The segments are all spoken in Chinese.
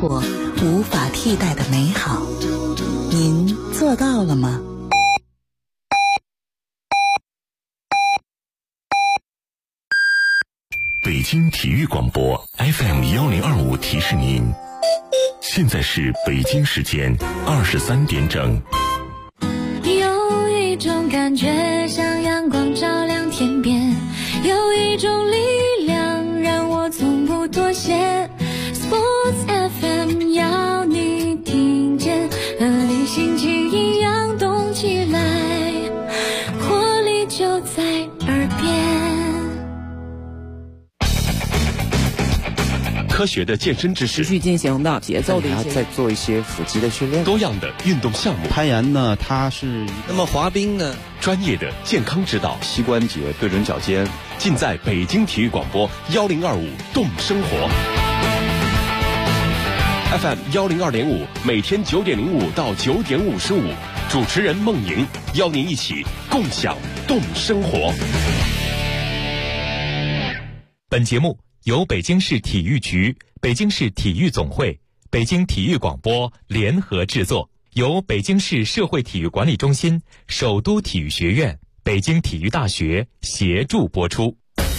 活无法替代的美好。您做到了吗？ 北京体育广播 FM1025 提示您，现在是北京时间23点整。 有一种感觉像阳光照亮天边，有一种力量让我从不妥协。 Sports FM 要你听见，和你心情一样动起来，活力就在耳边。 科学的健身知识， 持续进行的节奏的一些， 再做一些腹肌的训练， 多样的运动项目。 攀岩呢，它是那么滑冰呢， 专业的健康指导， 膝关节对准脚尖， 尽在北京体育广播1025动生活 FM 102.5，每天9点05到9点55，主持人孟莹邀您一起共享动生活。 本节目由北京市体育局、北京市体育总会、北京体育广播联合制作，由北京市社会体育管理中心、首都体育学院、北京体育大学协助播出。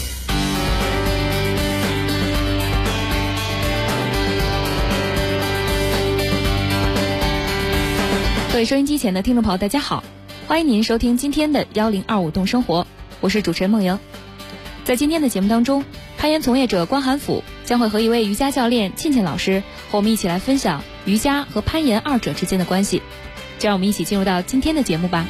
各位收音机前的听众朋友，大家好，欢迎您收听今天的1025动生活，我是主持人孟莹。在今天的节目当中，攀岩从业者关寒甫将会和一位瑜伽教练沁沁老师和我们一起来分享瑜伽和攀岩二者之间的关系。就让我们一起进入到今天的节目吧。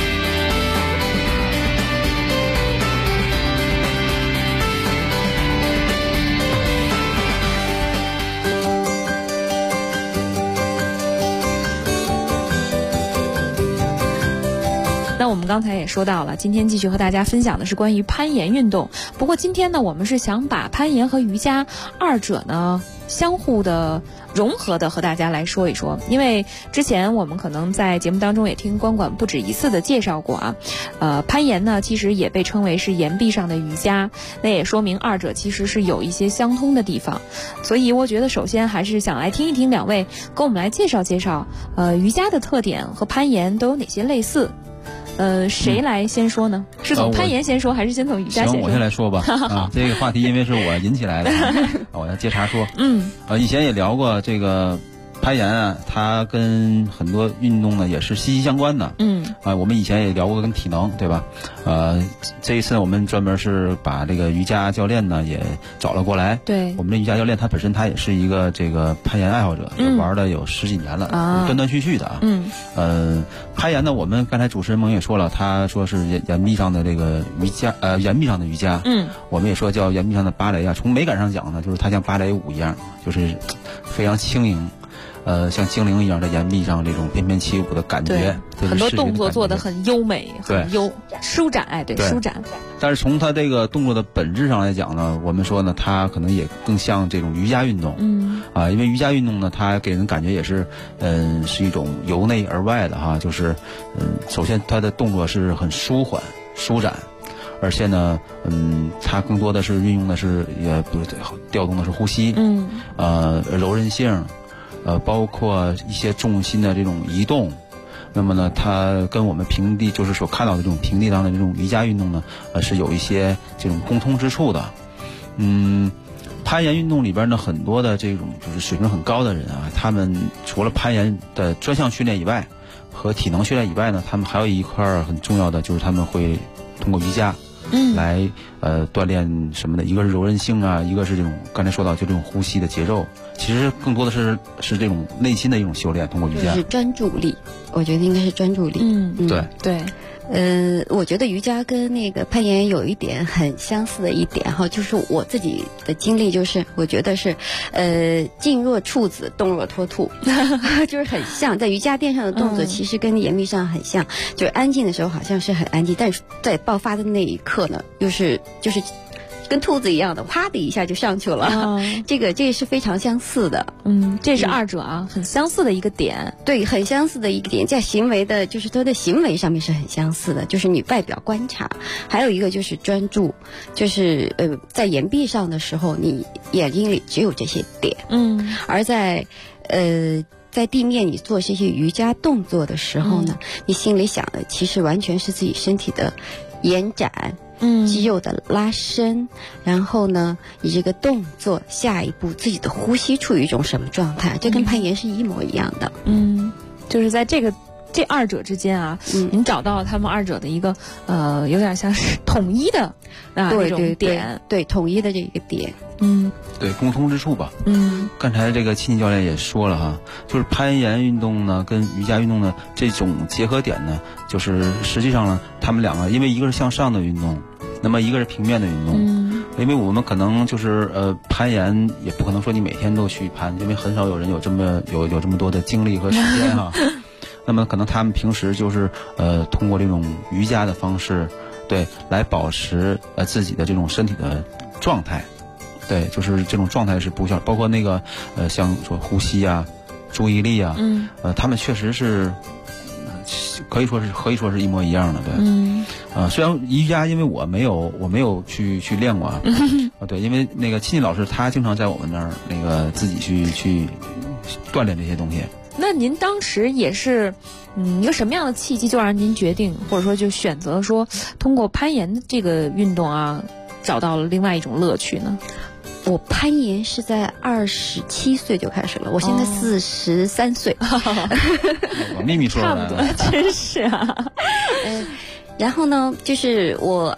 那我们刚才也说到了，今天继续和大家分享的是关于攀岩运动。不过今天呢，我们是想把攀岩和瑜伽二者呢相互的融合的和大家来说一说。因为之前我们可能在节目当中也听关管不止一次的介绍过啊，攀岩呢其实也被称为是岩壁上的瑜伽，那也说明二者其实是有一些相通的地方。所以我觉得首先还是想来听一听两位跟我们来介绍介绍瑜伽的特点和攀岩都有哪些类似。谁来先说呢？是从攀岩先说，还是先从瑜伽先说？ 行，我先来说吧。这个话题因为是我引起来的，我要接茬说。以前也聊过这个攀岩啊，它跟很多运动呢也是息息相关的。我们以前也聊过跟体能，对吧？这一次我们专门是把这个瑜伽教练呢也找了过来。对，我们的瑜伽教练他本身他也是一个这个攀岩爱好者，玩了有10几年了，断断续续的啊。攀岩呢，我们刚才主持人孟也说了，他说是岩壁上的这个瑜伽，岩壁上的瑜伽。我们也说叫岩壁上的芭蕾啊。从美感上讲呢，就是它像芭蕾舞一样，就是非常轻盈。像精灵一样在岩壁上这种翩翩起舞的感觉， 很多动作做得很优美，很舒展，对，舒展。 但是从它这个动作的本质上来讲呢，我们说呢，它可能也更像这种瑜伽运动。因为瑜伽运动呢，它给人感觉也是，是一种由内而外的哈，就是首先它的动作是很舒缓、舒展。而且呢，它更多的是运用的是也不是调动的是呼吸，柔韧性。包括一些重心的这种移动，那么呢，它跟我们平地就是所看到的这种平地上的这种瑜伽运动呢，是有一些这种共通之处的。攀岩运动里边呢，很多的这种就是水平很高的人啊，他们除了攀岩的专项训练以外，和体能训练以外呢，他们还有一块很重要的就是他们会通过瑜伽。来锻炼什么的，一个是柔韧性啊，一个是这种刚才说到就这种呼吸的节奏，其实更多的是这种内心的一种修炼，通过瑜伽是专注力，我觉得应该是专注力。 对。 我觉得瑜伽跟那个攀岩有一点很相似的一点哈，就是我自己的经历，就是我觉得是，静若处子，动若脱兔，就是很像。在瑜伽垫上的动作，其实跟岩壁上很像，就是安静的时候好像是很安静，但是在爆发的那一刻呢，就是跟跟兔子一样的，啪的一下就上去了。这个是非常相似的。 这是二者啊，很相似的一个点。 对，很相似的一个点，在行为的，就是他的行为上面是很相似的，就是你外表观察，还有一个就是专注，就是在岩壁上的时候，你眼睛里只有这些点。而在地面你做这些瑜伽动作的时候呢，你心里想的其实完全是自己身体的延展。肌肉的拉伸，然后呢，你这个动作下一步自己的呼吸处于一种什么状态？这跟攀岩是一模一样的。 就是在这二者之间啊，您找到他们二者的一个有点像是统一的那种点， 对，统一的这个点。 对，共通之处吧。刚才这个亲戚教练也说了哈，就是攀岩运动呢跟瑜伽运动的这种结合点呢，就是实际上呢，他们两个因为一个是向上的运动，那么一个是平面的运动。因为我们可能就是攀岩也不可能说你每天都去攀，因为很少有人有这么多的精力和时间哈。那么可能他们平时就是通过这种瑜伽的方式，对，来保持自己的这种身体的状态。对，就是这种状态是不需要，包括那个像说呼吸啊、注意力啊，他们确实是可以说是一模一样的。对，虽然瑜伽因为我没有去练过啊，对，因为那个亲戚老师他经常在我们那儿那个自己去锻炼这些东西。 那您当时也是一个什么样的契机，就让您决定或者说就选择说通过攀岩的这个运动啊，找到了另外一种乐趣呢？ 我攀岩是在27岁就开始了，我现在43岁。 我秘密说出来了， 差不多，真是啊。 然后呢，就是我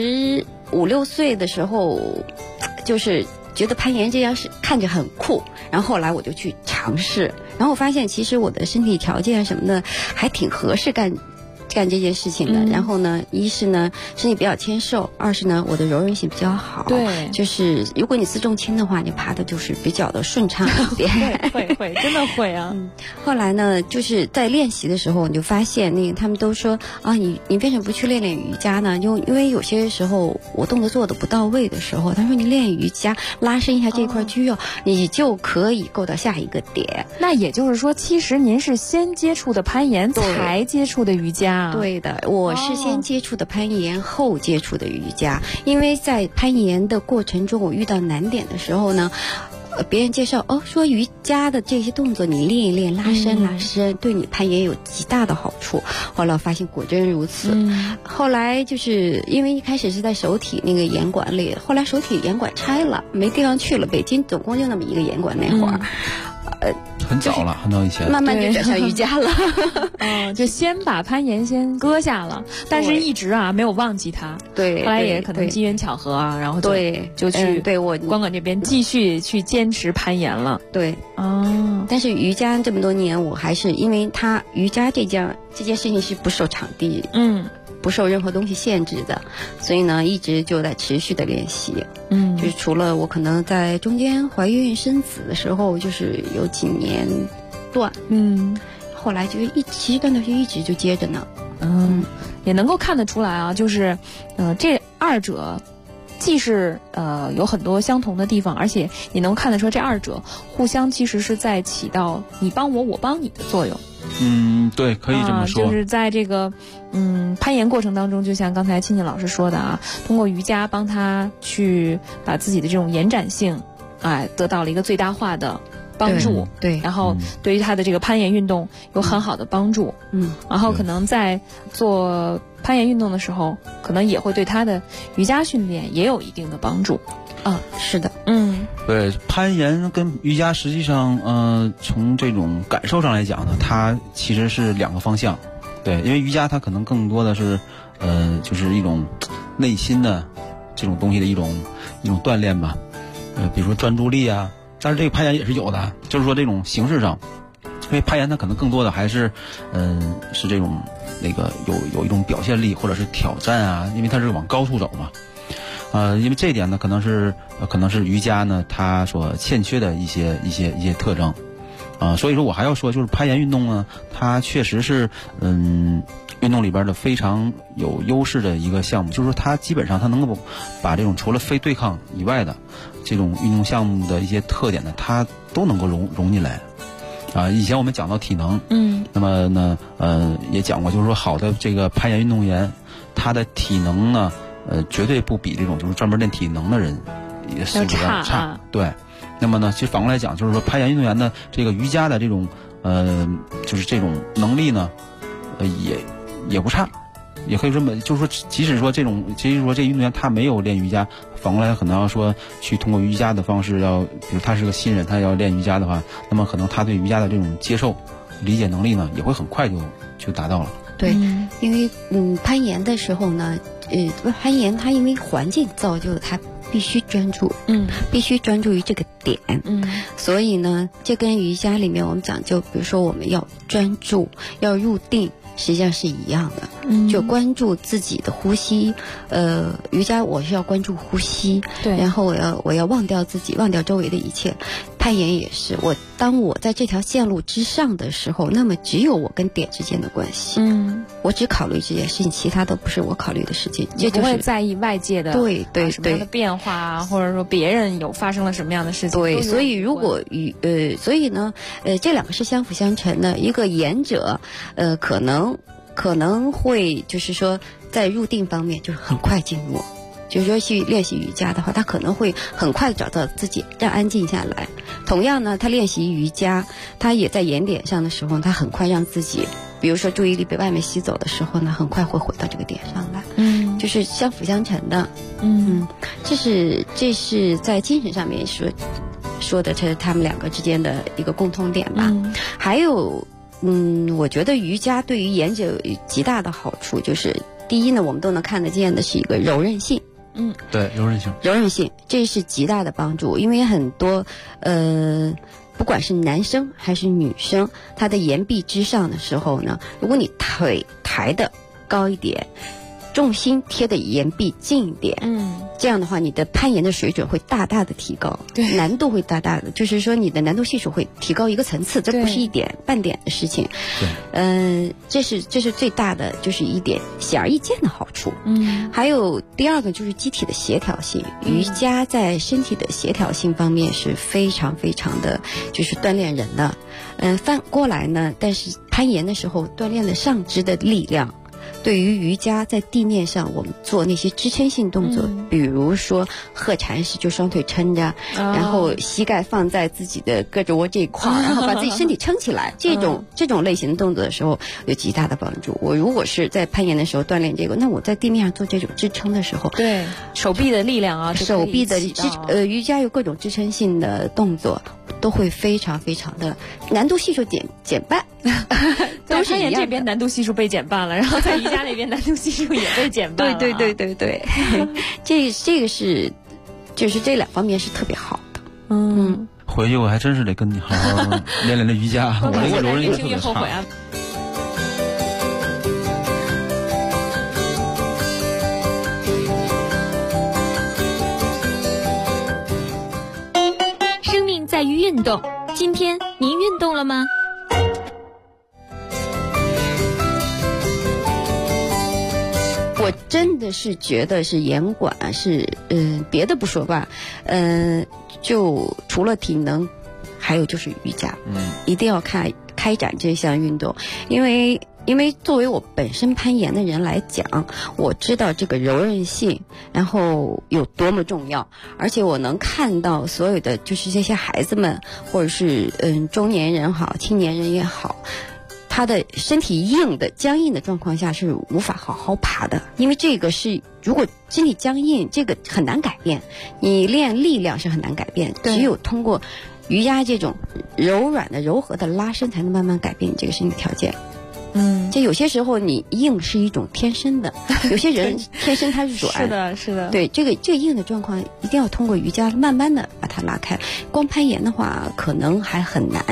25、26岁的时候，就是觉得攀岩这样是看着很酷，然后后来我就去尝试，然后我发现其实我的身体条件什么的还挺合适干这件事情的。然后呢，一是呢身体比较纤瘦，二是呢我的柔韧性比较好。 对， 就是如果你自重轻的话，你爬的就是比较的顺畅一点。 会，真的会啊。 后来呢，就是在练习的时候，你就发现那个他们都说啊，你为什么不去练瑜伽呢？因为有些时候我动作做的不到位的时候，他说你练瑜伽拉伸一下这块肌肉，你就可以够到下一个点。 那也就是说，其实您是先接触的攀岩，才接触的瑜伽。 对的，我是先接触的攀岩，后接触的瑜伽。因为在攀岩的过程中，我遇到难点的时候呢，别人介绍说瑜伽的这些动作你练一练，拉伸，对你攀岩有极大的好处。后来我发现果真如此。后来就是因为一开始是在首体那个岩馆里，后来首体岩馆拆了，没地方去了，北京总共就那么一个岩馆那会儿。 很早了，很早以前， 慢慢就转向瑜伽了。 就先把攀岩先搁下了，但是一直没有忘记它。 对， 后来也可能机缘巧合啊，然后就去我光管这边继续去坚持攀岩了。 对，但是瑜伽这么多年，我还是因为它瑜伽这件事情是不受场地不受任何东西限制的，所以呢一直就在持续的练习。就是除了我可能在中间怀孕生子的时候，就是有几年断，后来就其实断断续一直就接着呢。 也能够看得出来啊，就是这二者既是有很多相同的地方，而且也能看得出这二者互相其实是在起到你帮我，我帮你的作用。 对，可以这么说。 就是在这个攀岩过程当中，就像刚才亲戚老师说的啊，通过瑜伽帮他去把自己的这种延展性，得到了一个最大化的帮助。 对， 然后对于他的这个攀岩运动有很好的帮助。然后可能在做攀岩运动的时候，可能也会对他的瑜伽训练也有一定的帮助。 是的。 对，攀岩跟瑜伽实际上从这种感受上来讲呢，它其实是两个方向。对，因为瑜伽它可能更多的是就是一种内心的这种东西的一种锻炼吧。比如说专注力啊，但是这个攀岩也是有的，就是说这种形式上，因为攀岩它可能更多的还是是这种那个有一种表现力或者是挑战啊，因为它是往高处走嘛。因为这一点呢，可能是瑜伽呢它所欠缺的一些特征。所以说我还要说，就是攀岩运动呢，它确实是运动里边的非常有优势的一个项目，就是说它基本上它能够把这种除了非对抗以外的这种运动项目的一些特点呢，它都能够融进来。以前我们讲到体能，那么呢，也讲过，就是说好的这个攀岩运动员，他的体能呢，绝对不比这种就是专门练体能的人素质要差。对，那么呢，其实反过来讲，就是说攀岩运动员的这个瑜伽的这种就是这种能力呢，也不差，也可以这么，就是说，即使说这运动员他没有练瑜伽，反过来可能要说去通过瑜伽的方式比如他是个新人，他要练瑜伽的话，那么可能他对瑜伽的这种接受、理解能力呢，也会很快就达到了。 对，因为攀岩的时候呢，攀岩它因为环境造就它必须专注，必须专注于这个点，所以呢，这跟瑜伽里面我们讲究，比如说我们要专注，要入定。实际上是一样的，就关注自己的呼吸。瑜伽我是要关注呼吸，对，然后我要忘掉自己，忘掉周围的一切。攀岩也是，当我在这条线路之上的时候，那么只有我跟点之间的关系。我只考虑这件事情，其他都不是我考虑的事情。 就不会在意外界的对什么样的变化啊，或者说别人有发生了什么样的事情。 对，所以如果所以呢，这两个是相辅相成的。一个岩者，可能会就是说在入定方面就是很快进入。就是说去练习瑜伽的话，他可能会很快找到自己，让安静下来。同样呢，他练习瑜伽，他也在岩点上的时候，他很快让自己，比如说注意力被外面吸走的时候呢，很快会回到这个点上来。就是相辅相成的。这是在精神上面说的，这是他们两个之间的一个共通点吧。还有，我觉得瑜伽对于岩者有极大的好处，就是第一呢，我们都能看得见的是一个柔韧性。 对，柔韧性， 这是极大的帮助。因为很多不管是男生还是女生，他的岩壁之上的时候呢，如果你腿抬得高一点，重心贴的岩壁近一点，这样的话你的攀岩的水准会大大的提高，对，难度会大大的，就是说你的难度系数会提高一个层次，这不是一点半点的事情。对，这是最大的，就是一点显而易见的好处。还有第二个就是机体的协调性，瑜伽在身体的协调性方面是非常非常的，就是锻炼人的。反过来呢，但是攀岩的时候锻炼了上肢的力量。对于瑜伽在地面上我们做那些支撑性动作，比如说鹤禅式，就双腿撑着，然后膝盖放在自己的胳肢窝这一块，然后把自己身体撑起来，这种类型的动作的时候有极大的帮助。我如果是在攀岩的时候锻炼这个，那我在地面上做这种支撑的时候， 对手臂的力量啊， 手臂的瑜伽有各种支撑性的动作，都会非常非常的难度系数减半。 在攀岩这边难度系数被减半了，然后在瑜伽那边难度系数也被减半了。 对，这个是，就是这两方面是特别好的。 回去我还真是得跟你好好练练这瑜伽，我这个柔韧性特别差。 生命在于运动，今天您运动了吗？ 我真的是觉得是岩馆是别的不说吧，就除了体能，还有就是瑜伽，一定要开展这项运动，因为作为我本身攀岩的人来讲，我知道这个柔韧性，然后有多么重要，而且我能看到所有的就是这些孩子们，或者是中年人好，青年人也好。他的身体僵硬的状况下是无法好好爬的，因为这个是如果身体僵硬，这个很难改变，你练力量是很难改变，只有通过瑜伽这种柔软的柔和的拉伸，才能慢慢改变你这个身体条件。这有些时候你硬是一种天生的，有些人天生他是软。 是的。 对，这个硬的状况一定要通过瑜伽慢慢的把它拉开，光攀岩的话可能还很难。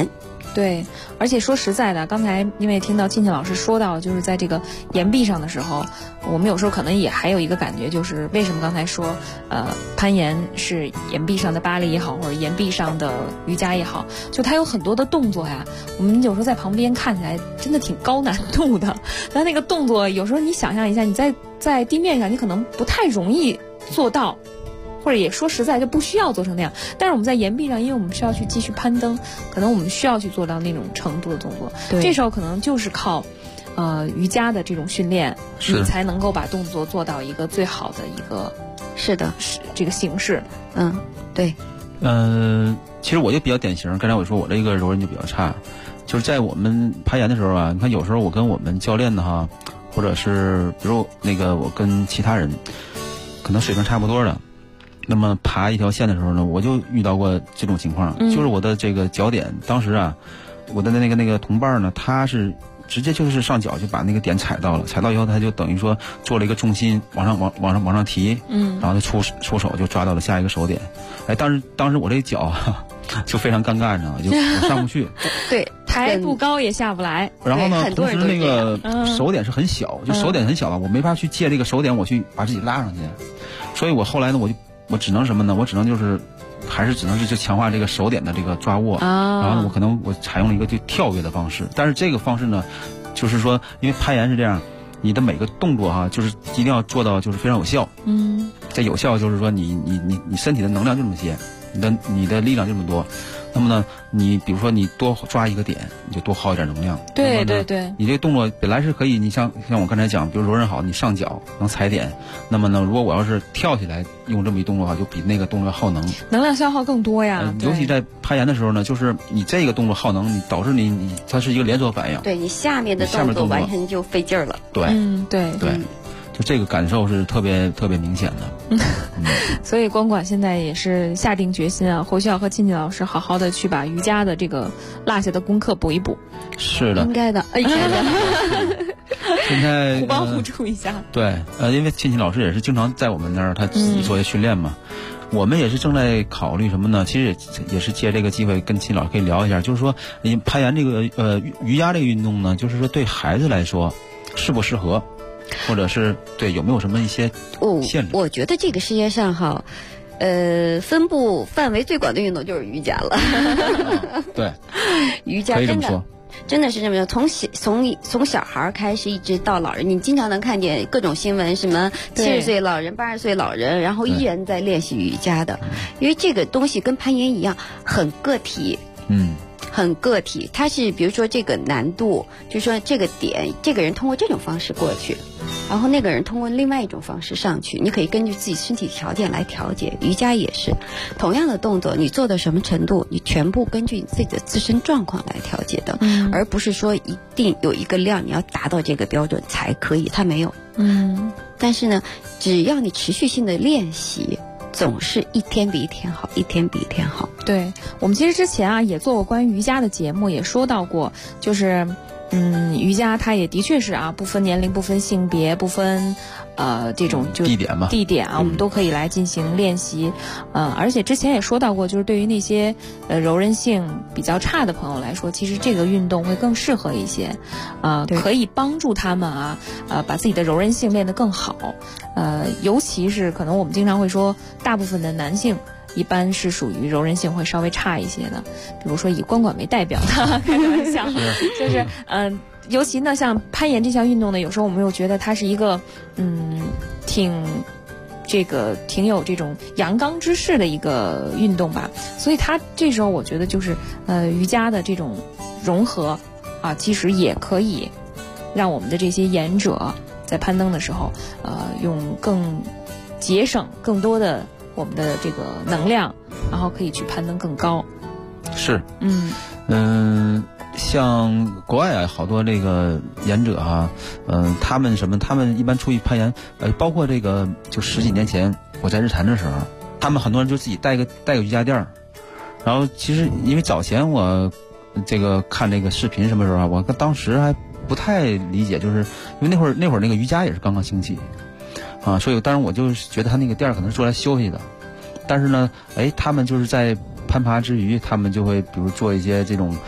对，而且说实在的，刚才因为听到沁沁老师说到，就是在这个岩壁上的时候，我们有时候可能也还有一个感觉，就是为什么刚才说，攀岩是岩壁上的芭蕾也好，或者岩壁上的瑜伽也好，就它有很多的动作呀，我们有时候在旁边看起来真的挺高难度的，但那个动作有时候你想象一下，你在地面上你可能不太容易做到。或者也说实在就不需要做成那样，但是我们在岩壁上，因为我们需要去继续攀登，可能我们需要去做到那种程度的动作，这时候可能就是靠瑜伽的这种训练，你才能够把动作做到一个最好的一个这个形式。 对。 其实我就比较典型，刚才我说我这个柔韧就比较差，就是在我们攀岩的时候啊，你看有时候我跟我们教练的哈，或者是比如那个我跟其他人可能水平差不多的，那么爬一条线的时候呢，我就遇到过这种情况，就是我的这个脚点，当时啊，我的那个同伴呢，他是直接就是上脚就把那个点踩到了，踩到以后他就等于说做了一个重心往上提，然后就出手就抓到了下一个手点，哎，当时我这脚就非常尴尬，你知道吗？就我上不去， 对， 抬不高也下不来。 然后呢，同时那个手点是很小，就手点很小了，我没法去借这个手点，我去把自己拉上去，所以我后来呢，我只能什么呢？我只能只能是就强化这个手点的这个抓握，然后呢，我采用了一个就跳跃的方式，但是这个方式呢，就是说，因为攀岩是这样，你的每个动作哈，就是一定要做到就是非常有效。这有效就是说你身体的能量就这么些，你的力量就这么多。那么呢，你比如说你多抓一个点，你就多耗一点能量。 对对对。 你这个动作本来是可以，你像我刚才讲，比如柔韧好，你上脚能踩点。那么呢，如果我要是跳起来用这么一动作的话，就比那个动作耗能量消耗更多呀。 尤其在攀岩的时候呢，就是你这个动作耗能，你导致你它是一个连锁反应。 对你下面的动作完全就费劲儿了。 对， 对。 就这个感受是特别特别明显的。 所以光管现在也是下定决心啊，或许要和沁沁老师好好的去把瑜伽的这个落下的功课补一补。 是的， 应该的。 现在互帮互助一下。 对，因为沁沁老师也是经常在我们那儿他自己做些训练嘛。我们也是正在考虑什么呢？其实也是借这个机会跟沁老师可以聊一下，就是说你攀岩这个瑜伽这个运动呢，就是说对孩子来说适不适合？或者是对有没有什么一些限制？ 我觉得这个世界上哈，分布范围最广的运动就是瑜伽了。 对， 瑜伽真的是这么说，从小孩开始一直到老人，你经常能看见各种新闻，什么70岁老人、80岁老人，然后依然在练习瑜伽的，因为这个东西跟攀岩一样，很个体。很个体，它是比如说这个难度，就是说这个点，这个人通过这种方式过去，然后那个人通过另外一种方式上去，你可以根据自己身体条件来调节。瑜伽也是同样的动作，你做到什么程度，你全部根据你自己的自身状况来调节的，而不是说一定有一个量你要达到这个标准才可以，它没有。但是呢，只要你持续性的练习，总是一天比一天好，一天比一天好。 对，我们其实之前啊也做过关于瑜伽的节目，也说到过，就是瑜伽它也的确是啊不分年龄、不分性别、不分这种就地点啊，我们都可以来进行练习。而且之前也说到过，就是对于那些柔韧性比较差的朋友来说，其实这个运动会更适合一些，可以帮助他们把自己的柔韧性练得更好。尤其是可能我们经常会说，大部分的男性一般是属于柔韧性会稍微差一些的，比如说以光管为代表的，开个玩笑，就是尤其呢像攀岩这项运动呢，有时候我们又觉得它是一个挺有这种阳刚之势的一个运动吧，所以它这时候我觉得就是瑜伽的这种融合啊，其实也可以让我们的这些岩者在攀登的时候用更节省更多的我们的这个能量，然后可以去攀登更高。 是，像国外啊，好多这个岩者哈，他们一般出去攀岩，包括这个就10几年前我在日坛的时候，他们很多人就自己带个瑜伽垫儿，然后其实因为早前我这个看这个视频什么时候啊，我当时还不太理解，就是因为那会儿那个瑜伽也是刚刚兴起。所以当然我就觉得他那个店儿可能是做来休息的，但是呢，他们就是在攀爬之余，他们就会比如做一些这种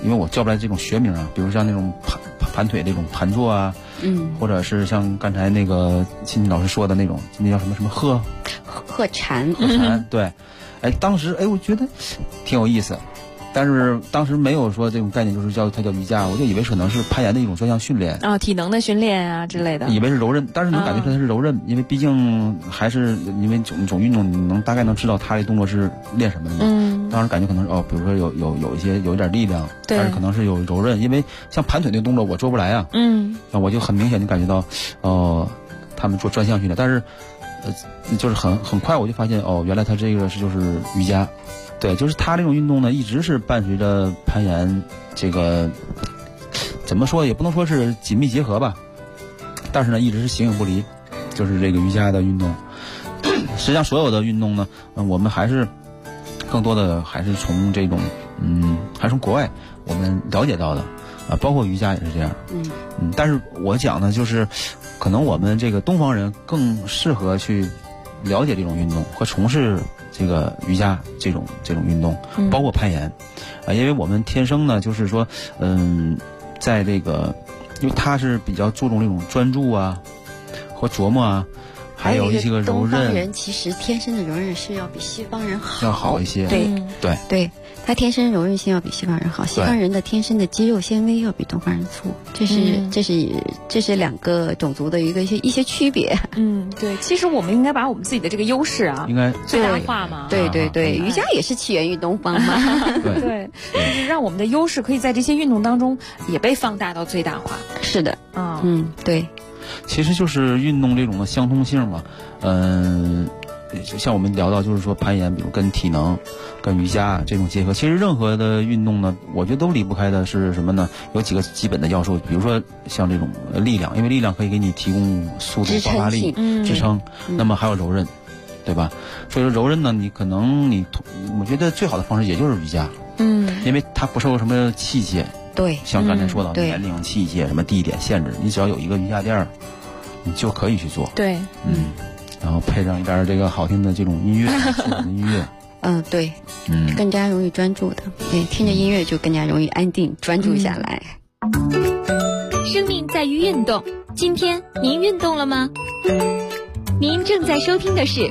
因为我叫不来这种学名啊，比如像那种盘腿那种盘坐啊，或者是像刚才那个秦老师说的那种，那叫什么鹤禅， 对，当时我觉得挺有意思。但是当时没有说这种概念，就是它叫瑜伽，我就以为可能是攀岩的一种专项训练体能的训练啊之类的， 以为是柔韧，但是能感觉出来是柔韧，因为毕竟还是因为种运动，你大概能知道它的动作是练什么的嘛。当时感觉可能是比如说有一点力量，但是可能是有柔韧，因为像盘腿那个动作我做不来啊。我就很明显就感觉到他们做专项训练，但是就是很快我就发现原来他这个就是瑜伽。对，就是他这种运动呢，一直是伴随着攀岩，这个怎么说也不能说是紧密结合吧，但是呢，一直是形影不离，就是这个瑜伽的运动。实际上，所有的运动呢，我们还是更多的还是从这种还是从国外我们了解到的包括瑜伽也是这样。但是我讲呢，就是可能我们这个东方人更适合去了解这种运动和从事这个瑜伽这种运动，包括攀岩因为我们天生呢就是说在这个因为他是比较注重这种专注啊和琢磨啊，还有一些个柔韧。 东方人其实天生的柔韧是要比西方人好一些。 对，他天生柔韧性要比西方人好，西方人的天生的肌肉纤维要比东方人粗，这是两个种族的一些区别。 对，其实我们应该把我们自己的这个优势应该最大化嘛。 对，瑜伽也是起源于东方嘛。 对，就是让我们的优势可以在这些运动当中也被放大到最大化。 是的，对。 其实就是运动这种的相通性嘛，像我们聊到就是说攀岩，比如跟体能、跟瑜伽这种结合，其实任何的运动呢，我觉得都离不开的是什么呢？有几个基本的要素，比如说像这种力量，因为力量可以给你提供速度、爆发力、支撑，那么还有柔韧，对吧？所以说柔韧呢，我觉得最好的方式也就是瑜伽，因为它不受什么器械。 对， 像刚才说到年龄、器械、什么地点限制，你只要有一个瑜伽垫，你就可以去做。 对， 然后配上一点这个好听的这种音乐，舒缓的音乐。 对，更加容易专注的。对，听着音乐就更加容易安定专注下来。 生命在于运动，今天您运动了吗？您正在收听的是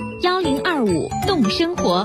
1025动生活。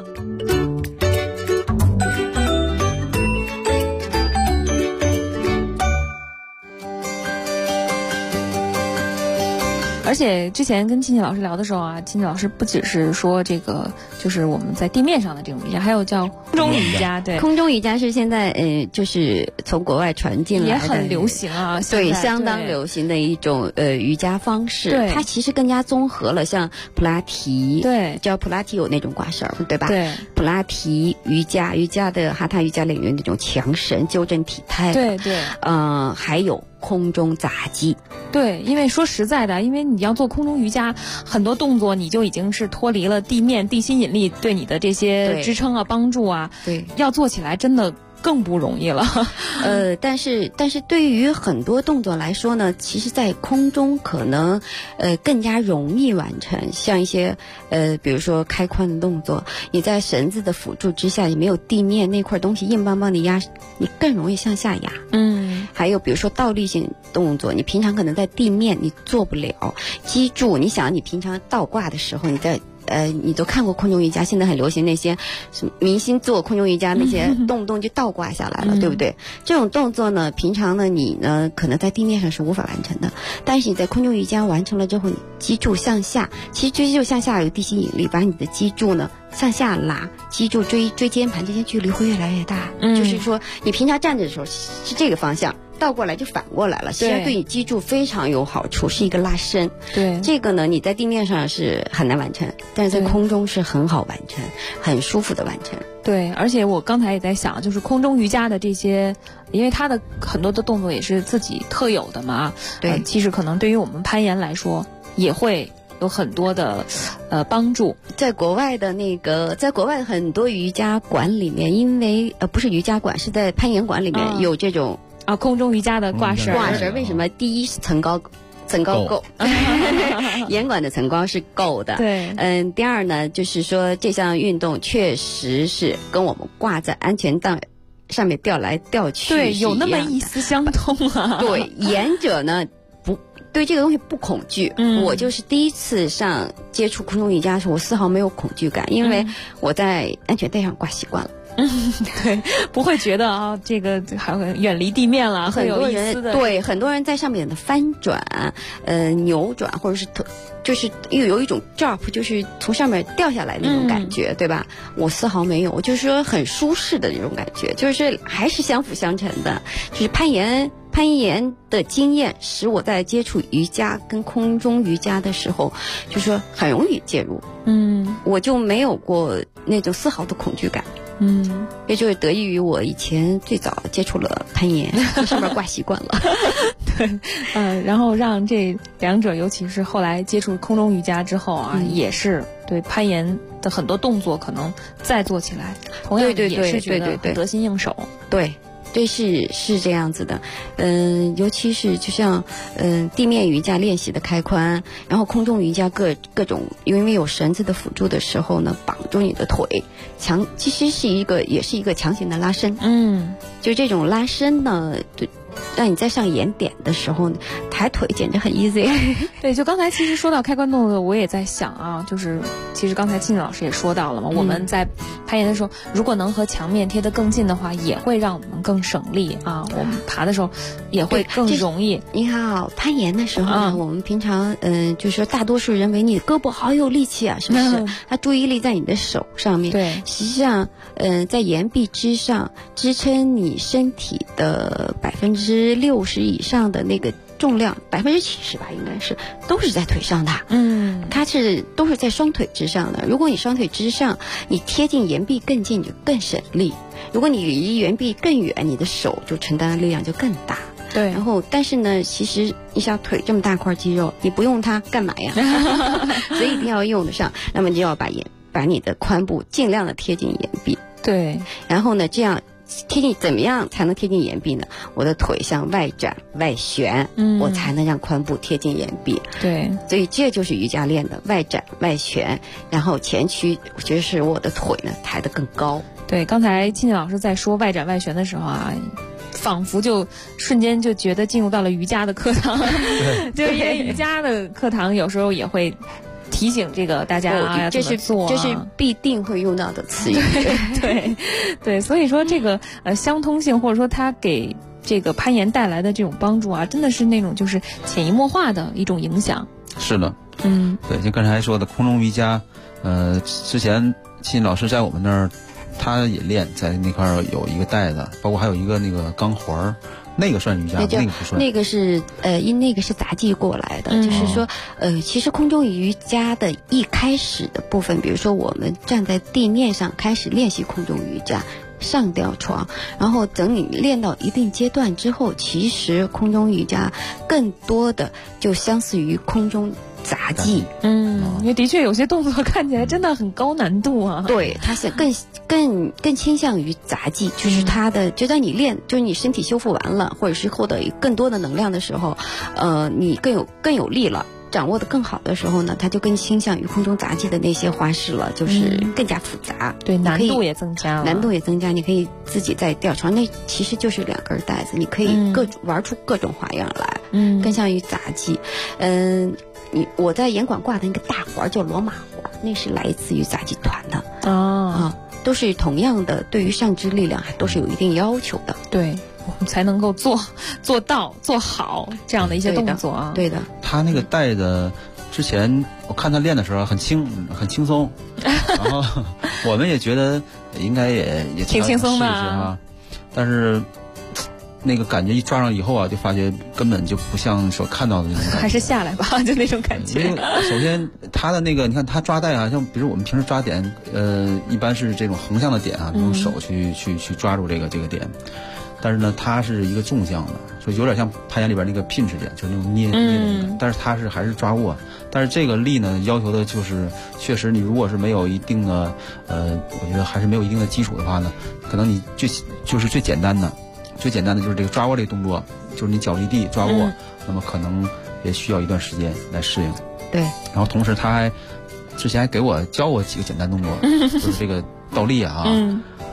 而且之前跟亲戚老师聊的时候啊，亲戚老师不只是说这个就是我们在地面上的这种瑜伽，还有叫空中瑜伽。对， 空中瑜伽是现在就是从国外传进来的， 也很流行啊。 对，相当流行的一种瑜伽方式。 对， 它其实更加综合了，像普拉提， 对， 叫普拉提有那种挂绳，对吧？ 对， 普拉提瑜伽的哈塔瑜伽领域那种强身纠正体态。 对， 还有空中杂技。 对，因为说实在的，因为你要做空中瑜伽，很多动作你就已经是脱离了地心引力对你的这些支撑啊、帮助啊， 对， 要做起来真的更不容易了。 但是对于很多动作来说呢，其实在空中可能更加容易完成，像一些比如说开髋的动作，你在绳子的辅助之下，你没有地面那块东西硬邦邦的压，你更容易向下压。还有比如说倒立性动作，你平常可能在地面你做不了，脊柱，你想你平常倒挂的时候，你都看过空中瑜伽，现在很流行那些什么明星做空中瑜伽，那些动不动就倒挂下来了，对不对？这种动作呢，平常呢你呢可能在地面上是无法完成的，但是你在空中瑜伽完成了之后，你脊柱向下，其实脊柱向下有地心引力，把你的脊柱呢向下拉，脊柱追肩盘这些距离会越来越大。就是说你平常站着的时候是这个方向，倒过来就反过来了，实际上对你脊柱非常有好处，是一个拉伸。 对， 这个呢你在地面上是很难完成，但是在空中是很好完成，很舒服的完成。 对，而且我刚才也在想，就是空中瑜伽的这些，因为它的很多的动作也是自己特有的嘛。 对， 其实可能对于我们攀岩来说也会有很多的帮助。 在国外的很多瑜伽馆里面，因为不是瑜伽馆，是在攀岩馆里面有这种空中瑜伽的挂绳。 为什么？第一是层高够，岩馆的层高是够的。 对， 第二呢，就是说这项运动确实是跟我们挂在安全带上面吊来吊去， 对，有那么一丝相通啊。 对，演者呢不对这个东西不恐惧。我就是第一次上接触空中瑜伽的时候，我丝毫没有恐惧感，因为我在安全带上挂习惯了。 对，不会觉得啊，这个还远离地面了， 很多人对很多人在上面的翻转、扭转，或者是就是又有一种 drop， 就是从上面掉下来那种感觉，对吧？我丝毫没有，我就是说很舒适的那种感觉，就是还是相辅相成的。就是攀岩的经验使我在接触瑜伽跟空中瑜伽的时候，就是说很容易介入。我就没有过那种丝毫的恐惧感。也就是得益于我以前最早接触了攀岩，在上面挂习惯了。 对，然后让这两者，尤其是后来接触空中瑜伽之后啊，也是对攀岩的很多动作可能再做起来，同样也是觉得得心应手。对。 对，是这样子的，尤其是就像地面瑜伽练习的开髋，然后空中瑜伽各种，因为有绳子的辅助的时候呢，绑住你的腿，其实也是一个强行的拉伸。就这种拉伸呢，对，让你在上岩点的时候抬腿简直很 easy。 对，就刚才其实说到开髋动作，我也在想啊，就是其实刚才庆庆老师也说到了嘛，我们在攀岩的时候，如果能和墙面贴得更近的话，也会让我们更省力啊。我们爬的时候也会更容易。 你好，攀岩的时候呢，我们平常就是说大多数认为你胳膊好有力气啊，是不是？他注意力在你的手上面。 对， 实际上在岩壁之上支撑你身体的60%以上的那个重量，70%吧，应该是都是在腿上的。它都是在双腿之上的。如果你双腿之上，你贴近岩壁更近，就更省力；如果你离岩壁更远，你的手就承担的力量就更大。 对， 然后但是呢，其实你想腿这么大块肌肉，你不用它干嘛呀？所以一定要用得上。那么你就要把你的髋部尽量的贴近岩壁。 对， 然后呢，这样贴近怎么样才能贴近岩壁呢？我的腿向外展外旋，我才能让髋部贴近岩壁。 对， 所以这就是瑜伽练的外展外旋，然后前屈，我觉得是我的腿呢抬得更高。 对，刚才庆庆老师在说外展外旋的时候啊，仿佛就瞬间就觉得进入到了瑜伽的课堂。就因为瑜伽的课堂有时候也会提醒这个大家啊， 这是必定会用到的词语。 对，所以说这个相通性，或者说它给这个攀岩带来的这种帮助啊，真的是那种就是潜移默化的一种影响。 是的，对，就刚才说的空中瑜伽，之前庆老师在我们那儿，他也练，在那块儿有一个带子，包括还有一个那个钢环儿。那个算瑜伽，那个不算。 那个是因那个是杂技过来的，就是说其实空中瑜伽的一开始的部分，比如说我们站在地面上开始练习空中瑜伽，上吊床，然后等你练到一定阶段之后，其实空中瑜伽更多的就相似于空中杂技。 因为的确有些动作看起来真的很高难度啊。 对，它是更倾向于杂技，就是它的就在你练，就是你身体修复完了，或者是获得更多的能量的时候，你更有力了，掌握的更好的时候呢，它就更倾向于空中杂技的那些花式了，就是更加复杂。 对，难度也增加了。 难度也增加，你可以自己再吊床，那其实就是2根带子，你可以玩出各种花样来。更像于杂技。我在岩馆挂的那个大环叫罗马环，那是来自于杂技团的。都是同样的，对于上肢力量还都是有一定要求的。 对，我们才能够做到做好这样的一些动作啊。 对的。 他那个带的之前我看他练的时候很轻松，然后我们也觉得应该也挺轻松的啊，但是那个感觉一抓上以后啊，就发觉根本就不像所看到的那种感觉。 还是下来吧，就那种感觉。 首先他的那个，你看他抓带啊，像比如我们平时抓点，一般是这种横向的点啊，用手去抓住这个点。但是呢，它是一个纵向的，所以有点像攀岩里边那个 pinch 点，就是那种捏的那个。但是它还是抓握，但是这个力呢，要求的就是确实你如果是没有一定的我觉得还是没有一定的基础的话呢，可能你就是最简单的就是这个抓握这个动作，就是你脚离地抓握，那么可能也需要一段时间来适应。 对。 然后同时他之前还教我几个简单动作，就是这个倒立啊。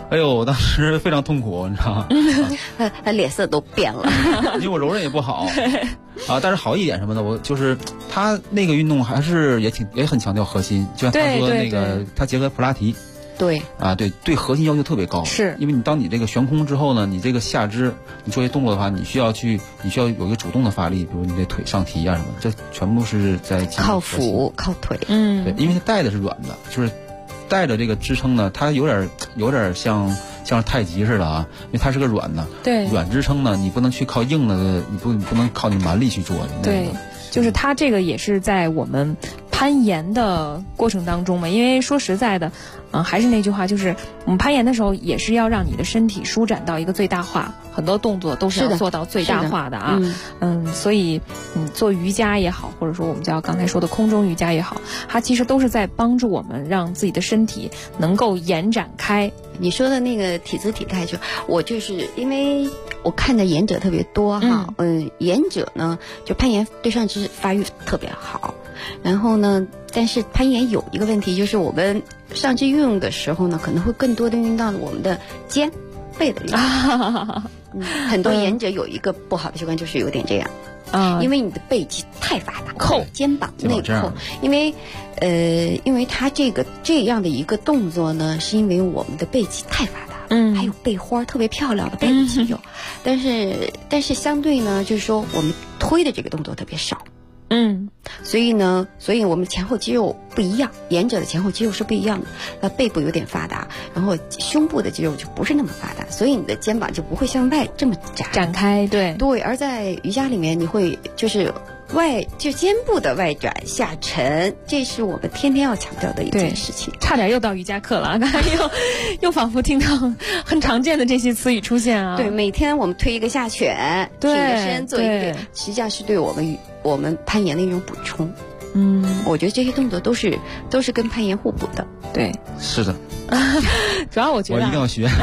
哎呦，我当时非常痛苦，你知道吗？ 他脸色都变了， 因为我柔韧也不好啊。但是好一点什么的，我就是他那个运动还是也很强调核心，就像他说那个他结合普拉提。 对啊，对核心要求特别高， 是因为你当你这个悬空之后呢，你这个下肢你做一些动作的话，你需要有一个主动的发力，比如你的腿上提啊什么，这全部是在靠腹靠腿， 对，因为它带的是软的，就是带着这个支撑呢，它有点像太极似的啊，因为它是个软的， 对， 软支撑呢，你不能去靠硬的，你不能靠你蛮力去做， 对，就是它这个也是在我们攀岩的过程当中嘛，因为说实在的，还是那句话，就是我们攀岩的时候也是要让你的身体舒展到一个最大化，很多动作都是要做到最大化的啊。所以你做瑜伽也好，或者说我们叫刚才说的空中瑜伽也好，它其实都是在帮助我们让自己的身体能够延展开。 你说的那个体姿体态，我就是因为我看的岩者特别多哈，岩者呢就攀岩对上肢发育特别好，然后呢，但是攀岩有一个问题，就是我们上肢运用的时候呢，可能会更多的运用到我们的肩背的力量。很多岩者有一个不好的习惯，就是有点这样。因为你的背肌太发达， 扣肩膀内扣，因为它这样的一个动作呢，是因为我们的背肌太发达，还有背花特别漂亮的背部肌肉，但是相对呢，就是说我们推的这个动作特别少。所以我们前后肌肉不一样，岩者的前后肌肉是不一样的，背部有点发达，然后胸部的肌肉就不是那么发达，所以你的肩膀就不会向外这么展开，对， 而在瑜伽里面你会就是肩部的外展下沉，这是我们天天要强调的一件事情。 差点又到瑜伽课了，刚才又仿佛听到很常见的这些词语出现啊。 对，每天我们推一个下犬，挺着身做一个，实际上是对我们攀岩的一种补充。我觉得这些动作都是跟攀岩互补的。 对， 是的。 主要我觉得我一定要学。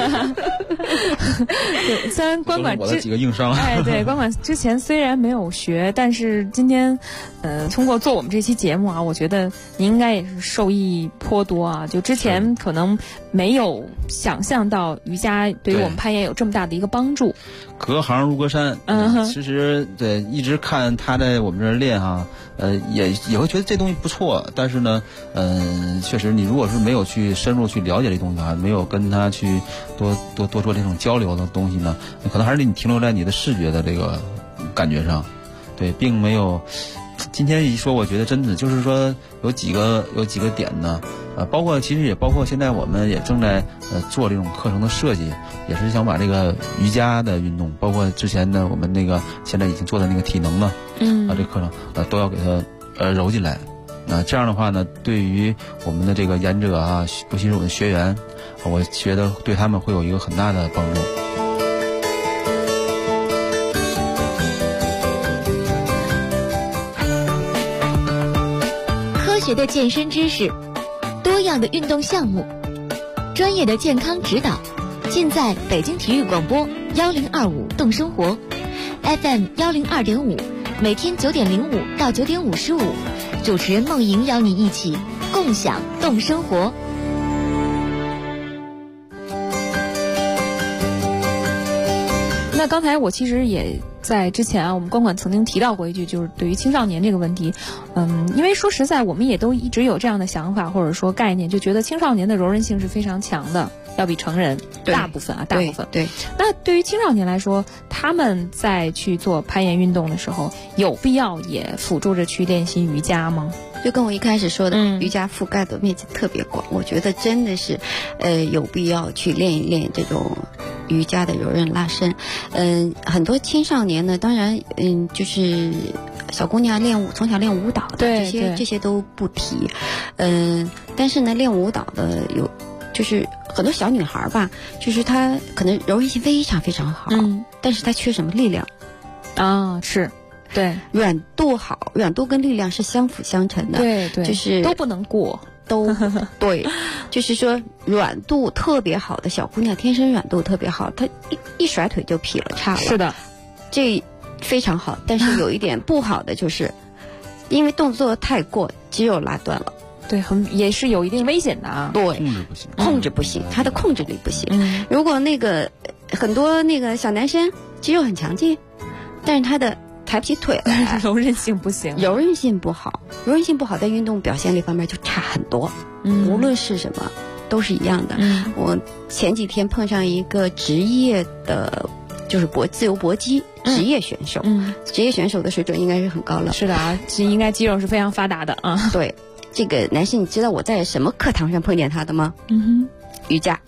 对，虽然关管我的几个硬伤。 对，关管之前虽然没有学，但是今天通过做我们这期节目啊，我觉得您应该也是受益颇多啊。就之前可能没有想象到瑜伽对于我们攀岩有这么大的一个帮助。 隔行如隔山。其实对一直看他在我们这儿练哈，也会觉得这东西不错，但是呢，确实你如果是没有去深入去了解这东西啊，没有跟他去多做这种交流的东西呢，可能还是你停留在你的视觉的这个感觉上，对，并没有。今天一说，我觉得真的就是说有几个点呢，其实也包括现在我们也正在做这种课程的设计，也是想把这个瑜伽的运动，包括之前的我们那个现在已经做的那个体能的，这课程都要给它揉进来。这样的话呢，对于我们的这个岩者啊，尤其是我们的学员，我觉得对他们会有一个很大的帮助。 科学的健身知识，多样的运动项目，专业的健康指导，尽在北京体育广播1025动生活 FM 102.5，每天9点05到9点55，主持人梦莹邀你一起共享动生活。 那刚才我其实也在之前啊，我们关管曾经提到过一句，就是对于青少年这个问题，因为说实在，我们也都一直有这样的想法或者说概念，就觉得青少年的柔韧性是非常强的，要比成人大部分。 对。 那对于青少年来说，他们在去做攀岩运动的时候，有必要也辅助着去练习瑜伽吗？ 就跟我一开始说的，瑜伽覆盖的面积特别广，我觉得真的是，有必要去练一练这种瑜伽的柔韧拉伸。很多青少年呢，当然，就是小姑娘从小练舞蹈的，这些都不提。但是呢，练舞蹈的就是很多小女孩吧，就是她可能柔韧性非常非常好，但是她缺什么力量啊？是。对， 软度好，软度跟力量是相辅相成的。 对， 就是都不能过， 都对，就是说软度特别好的小姑娘，天生软度特别好，她一甩腿就劈了叉了。 是的， 这非常好。但是有一点不好的就是，因为动作太过，肌肉拉断了。 对，也是有一定危险的啊。 对， 控制不行， 控制不行，他的控制力不行。如果那个很多那个小男生肌肉很强劲，但是他的抬不起腿来， 柔韧性不行， 柔韧性不好，在运动表现力方面就差很多。无论是什么都是一样的。我前几天碰上一个职业的，就是自由搏击职业选手，职业选手的水准应该是很高了。 是的啊，应该肌肉是非常发达的啊。 对，这个男生你知道我在什么课堂上碰见他的吗？瑜伽。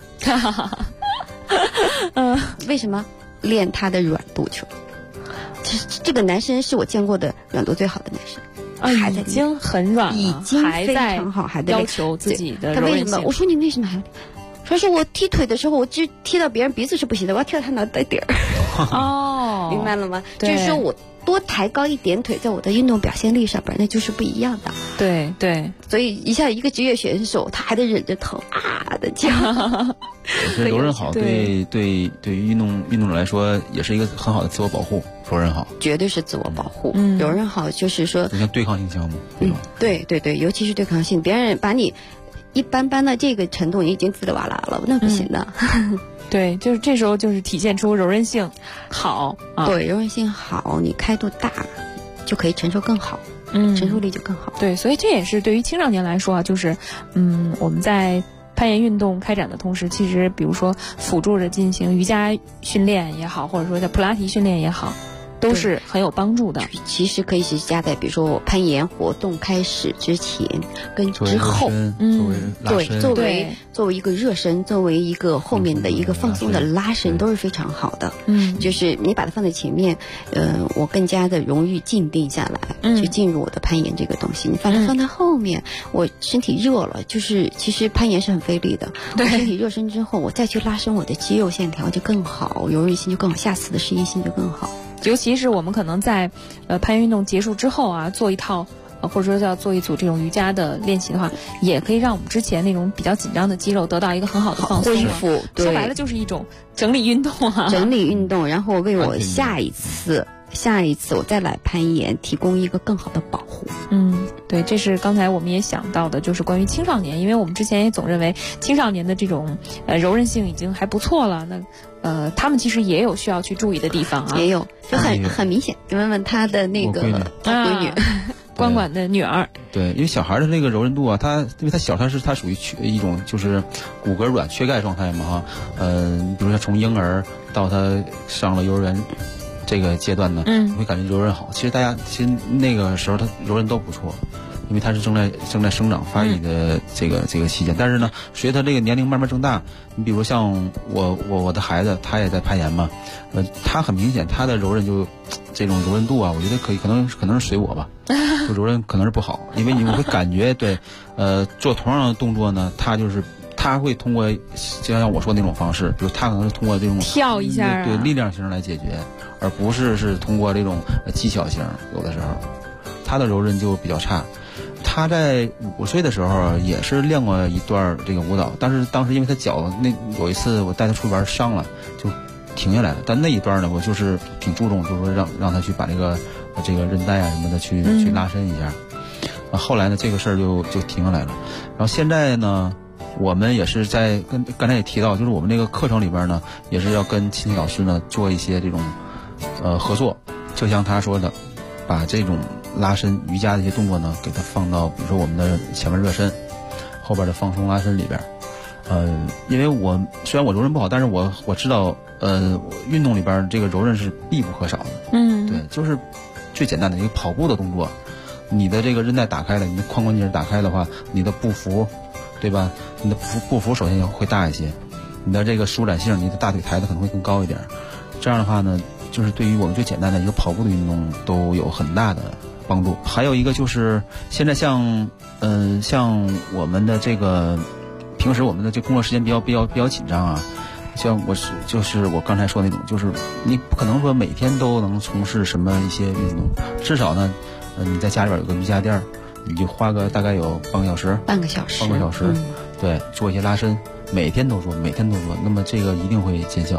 为什么？练他的软度去了。这个男生是我见过的软度最好的男生。 已经很软了， 已经非常好，还在要求自己的柔韧性。 他为什么？我说你为什么还要练？他说我踢腿的时候，我只踢到别人鼻子是不行的，我要踢到他脑袋底儿。 哦， 明白了吗？就是说我多抬高一点腿，在我的运动表现力上边那就是不一样的。 对对， 所以一下一个职业选手，他还得忍着疼啊的叫。 柔韧好，对于运动者来说，也是一个很好的自我保护。柔韧好， 绝对是自我保护。柔韧好就是说， 像对抗性项目。 对对对，尤其是对抗性，别人把你一般般的这个程度，你已经滋里哇啦了，那不行的。 对，就是这时候就是体现出柔韧性好。 对，柔韧性好，你开度大，就可以承受更好。承受力就更好。 对，所以这也是对于青少年来说啊，就是我们在攀岩运动开展的同时，其实比如说辅助着进行瑜伽训练也好，或者说在普拉提训练也好，都是很有帮助的。 其实可以是加在比如说我攀岩活动开始之前跟之后， 对， 作为一个热身，作为一个后面的一个放松的拉伸都是非常好的。就是你把它放在前面，我更加的容易静定下来，去进入我的攀岩这个东西。你把它放在后面，我身体热了，就是其实攀岩是很费力的。我身体热身之后，我再去拉伸我的肌肉线条就更好，柔韧性就更好，下次的适应性就更好。 尤其是我们可能在攀岩运动结束之后啊，做一套或者说要做一组这种瑜伽的练习的话，也可以让我们之前那种比较紧张的肌肉得到一个很好的放松。 恢复， 说白了就是一种整理运动啊， 整理运动，然后为我下一次我再来攀岩提供一个更好的保护。 对，这是刚才我们也想到的，就是关于青少年，因为我们之前也总认为青少年的这种柔韧性已经还不错了，那他们其实也有需要去注意的地方啊， 也有，就很明显。你问问他的那个闺女， 关管的女儿。 对，因为小孩的这个柔韧度啊，因为他小，他属于一种就是骨骼软缺钙状态嘛哈。比如说从婴儿到他上了幼儿园这个阶段呢，你会感觉柔韧好。其实那个时候他柔韧都不错，因为他是正在生长发育的这个期间。但是呢，随着他这个年龄慢慢增大，你比如像我的孩子，他也在攀岩嘛，他很明显他的柔韧就这种柔韧度啊，我觉得可能是随我吧，就柔韧可能是不好，因为你会感觉对，做同样的动作呢，他会通过就像我说那种方式，比如他可能是通过这种跳一下对力量型来解决，而不是通过这种技巧型。有的时候他的柔韧就比较差。他在5岁的时候也是练过一段这个舞蹈，但是当时因为他脚有一次我带他出去玩伤了，就停下来了。但那一段呢，我就是挺注重，就是说让他去把这个韧带啊什么的去拉伸一下。后来呢，这个事儿就停下来了。然后现在呢，我们也是在跟刚才也提到，就是我们那个课程里边呢，也是要跟琴老师呢做一些这种合作，就像他说的，把这种拉伸瑜伽的一些动作呢，给它放到比如说我们的前面热身，后边的放松拉伸里边。因为虽然我柔韧不好，但是我知道运动里边这个柔韧是必不可少的。对，就是最简单的一个跑步的动作，你的这个韧带打开了，你的髋关节打开的话，你的步幅，对吧？你的步幅首先会大一些，你的这个舒展性，你的大腿抬的可能会更高一点。这样的话呢，就是对于我们最简单的一个跑步的运动都有很大的帮助。还有一个就是现在像我们的这个平时我们的这工作时间比较紧张啊，像就是我刚才说那种，就是你不可能说每天都能从事什么一些运动，至少呢，你在家里边有个瑜伽垫，你就花个大概有半个小时，对，做一些拉伸，每天都做，那么这个一定会见效的。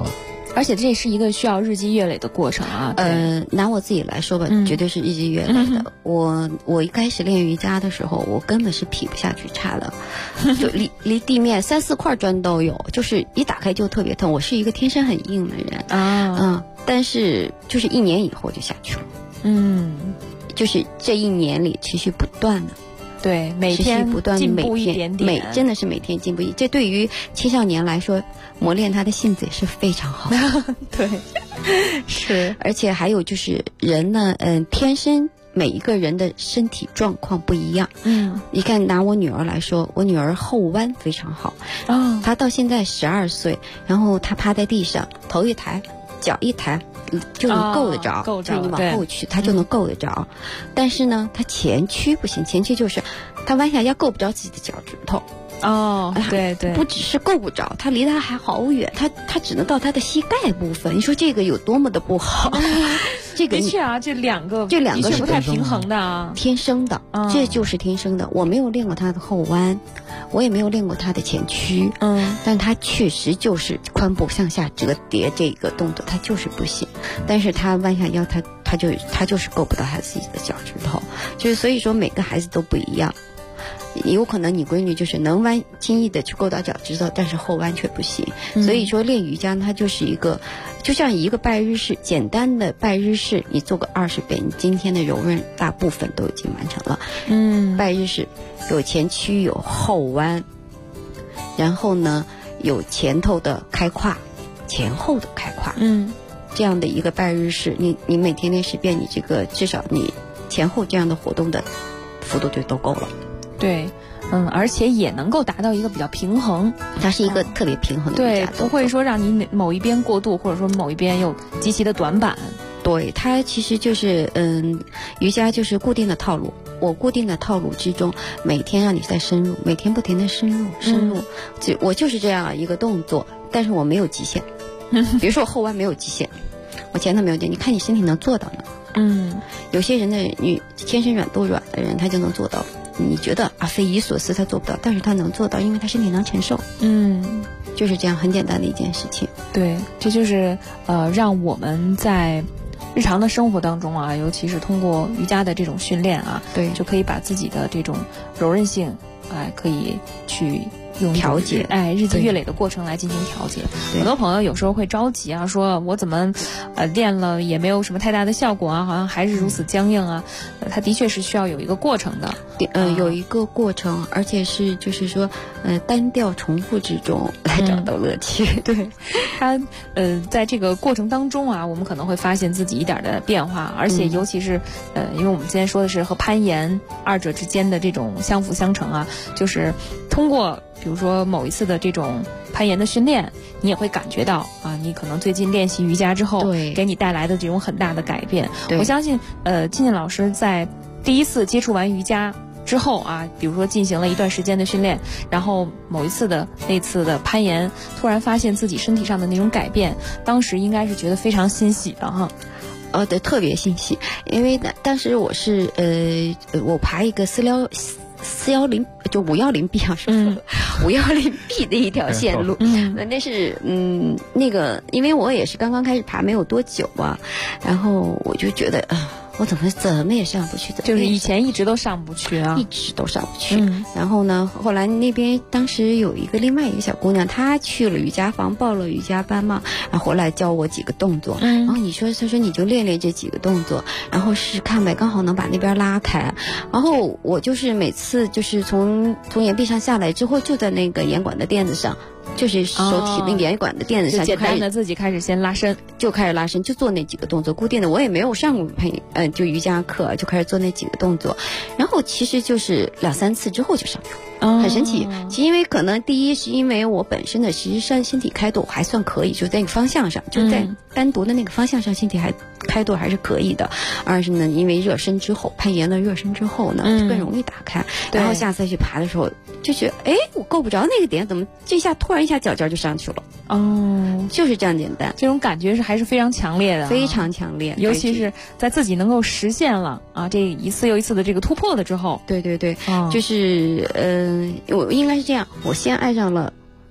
而且这是一个需要日积月累的过程啊。 拿我自己来说吧，绝对是日积月累的。我一开始练瑜伽的时候，我根本是劈不下去叉的，就离地面3、4块砖都有，就是一打开就特别痛。我是一个天生很硬的人啊，但是就是1年以后就下去了。就是这1年里持续不断的。 对，每天不断进步一点点， 真的是每天进步这对于青少年来说，磨练他的性子也是非常好的。 对，是。 而且还有就是人呢，天生每一个人的身体状况不一样。你看拿我女儿来说，我女儿后弯非常好。她到现在12岁，然后她趴在地上，头一抬，脚一抬。就能够得着，就你往后去，他就能够得着。但是呢，他前屈不行，前屈就是他弯下腰够不着自己的脚趾头。 对对， 不只是够不着，他离他还好远，他只能到他的膝盖部分。你说这个有多么的不好？这个的确啊，这两个是不太平衡的啊， 天生的，这就是天生的。我没有练过他的后弯，我也没有练过他的前屈，但他确实就是髋部向下折叠这个动作，他就是不行。但是他弯下腰，他就是够不到他自己的脚趾头，就是所以说每个孩子都不一样。有可能你闺女就是能弯，轻易的去够到脚趾头，但是后弯却不行。所以说练瑜伽它就是一个，就像一个拜日式，简单的拜日式，你做个20遍，你今天的柔韧大部分都已经完成了。拜日式有前屈，有后弯，然后呢有前头的开胯，前后的开胯。这样的一个拜日式，你每天练10遍，你这个至少你前后这样的活动的幅度就都够了。 对，而且也能够达到一个比较平衡， 它是一个特别平衡的瑜伽动作， 对，不会说让你某一边过度，或者说某一边有极其的短板。 对，它其实就是瑜伽就是固定的套路，我固定的套路之中，每天让你再深入，每天不停的深入，我就是这样一个动作，但是我没有极限。比如说我后弯没有极限，我前头没有极限，你看你身体能做到呢。有些人的你天生软度软的人，他就能做到。你觉得匪夷所思，他做不到，但是他能做到，因为他身体能承受。就是这样很简单的一件事情。 对，这就是让我们在日常的生活当中啊，尤其是通过瑜伽的这种训练啊， 对， 就可以把自己的这种柔韧性，可以去用调节， 日积月累的过程来进行调节。很多朋友有时候会着急啊，说我怎么练了也没有什么太大的效果啊，好像还是如此僵硬啊。它的确是需要有一个过程的， 有一个过程，而且是就是说单调重复之中来找到乐趣。 对，它在这个过程当中啊，我们可能会发现自己一点的变化，而且尤其是因为我们今天说的是和攀岩二者之间的这种相辅相成啊，就是通过比如说某一次的这种攀岩的训练，你也会感觉到啊，你可能最近练习瑜伽之后，给你带来的这种很大的改变。我相信金金老师在第一次接触完瑜伽之后啊，比如说进行了一段时间的训练，然后某一次的那次的攀岩，突然发现自己身体上的那种改变，当时应该是觉得非常欣喜的哈。 对，特别欣喜，因为当时我是我爬一个410就510B 啊，是510B 的一条线路。那是那个，因为我也是刚刚开始爬没有多久啊，然后我就觉得我怎么也上不去， 就是以前一直都上不去啊， 一直都上不去。然后呢，后来那边当时有另外一个小姑娘，她去了瑜伽房报了瑜伽班嘛，然后回来教我几个动作。然后她说你就练练这几个动作，然后试试看呗，刚好能把那边拉开。然后我就是每次就是从岩壁上下来之后，就在那个岩馆的垫子上。就是手体那个岩管的垫子上， 简单的自己开始先拉伸， 就开始拉伸，就做那几个动作，固定的。我也没有上过就瑜伽课，就开始做那几个动作。然后其实就是2、3次之后就上去了，很神奇。其实因为可能第一是因为我本身的实际上身体开度还算可以，就在那个方向上，就在单独的那个方向上身体还开度还是可以的。二是呢，因为热身之后，攀岩了热身之后呢，就更容易打开。然后下次去爬的时候，就觉得我够不着那个点，怎么这下突然一下脚尖就上去了？就是这样简单。 这种感觉还是非常强烈的， 非常强烈。 尤其是在自己能够实现了这一次又一次的这个突破了之后。 对，就是我应该是这样，我先爱上了